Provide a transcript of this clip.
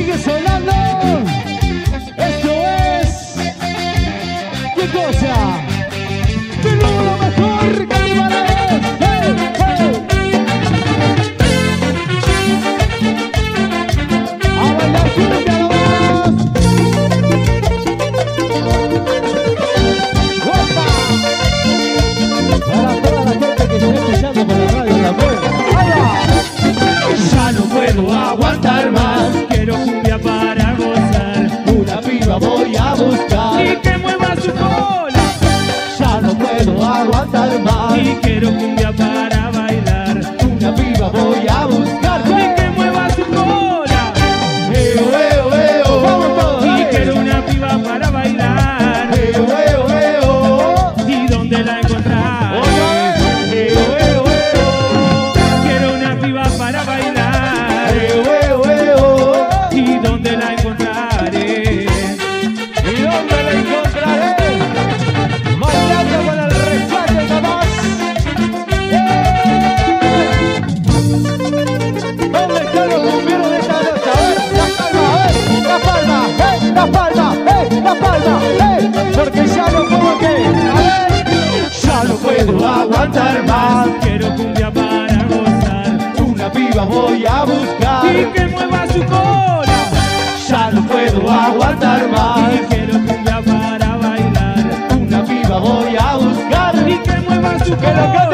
sigue sonando. Esto es... ¿Qué cosa? Tengo lo mejor que animará. A bailar cumbia nomás. ¡Opa! Para toda la gente que está escuchando por la radio también. ¡Ahí va! Ya no puedo aguantar más, quiero cumbia para gozar. Una piba voy a buscar Y que mueva su cola. Ya no puedo aguantar más. Y quiero cumbia para bailar. Una piba voy a buscar Y que mueva su cola. Eo, eo, eo. Vamos todos, Y dale. quiero una piba para bailar. Eo, eo, eo. ¿Y dónde la encontrar? Otra vez. Eo, eo, eo. Quiero una piba para bailar. Eo, eo, eo. ¿Y dónde la encontraré? ¿Y dónde la encontraré? Bailando con el rescate nomás. ¿Dónde están los cumbieros de esta noche? A ver, la palma, la palma, la palma, porque ya no puedo que, a ver, ya no puedo aguantar más. Quiero cumbia para gozar. Una piba voy a buscar. Y que mueva su cola. Ya no puedo aguantar más. Y quiero cumbia para bailar. Una piba voy a buscar. Y que mueva su Que la cola.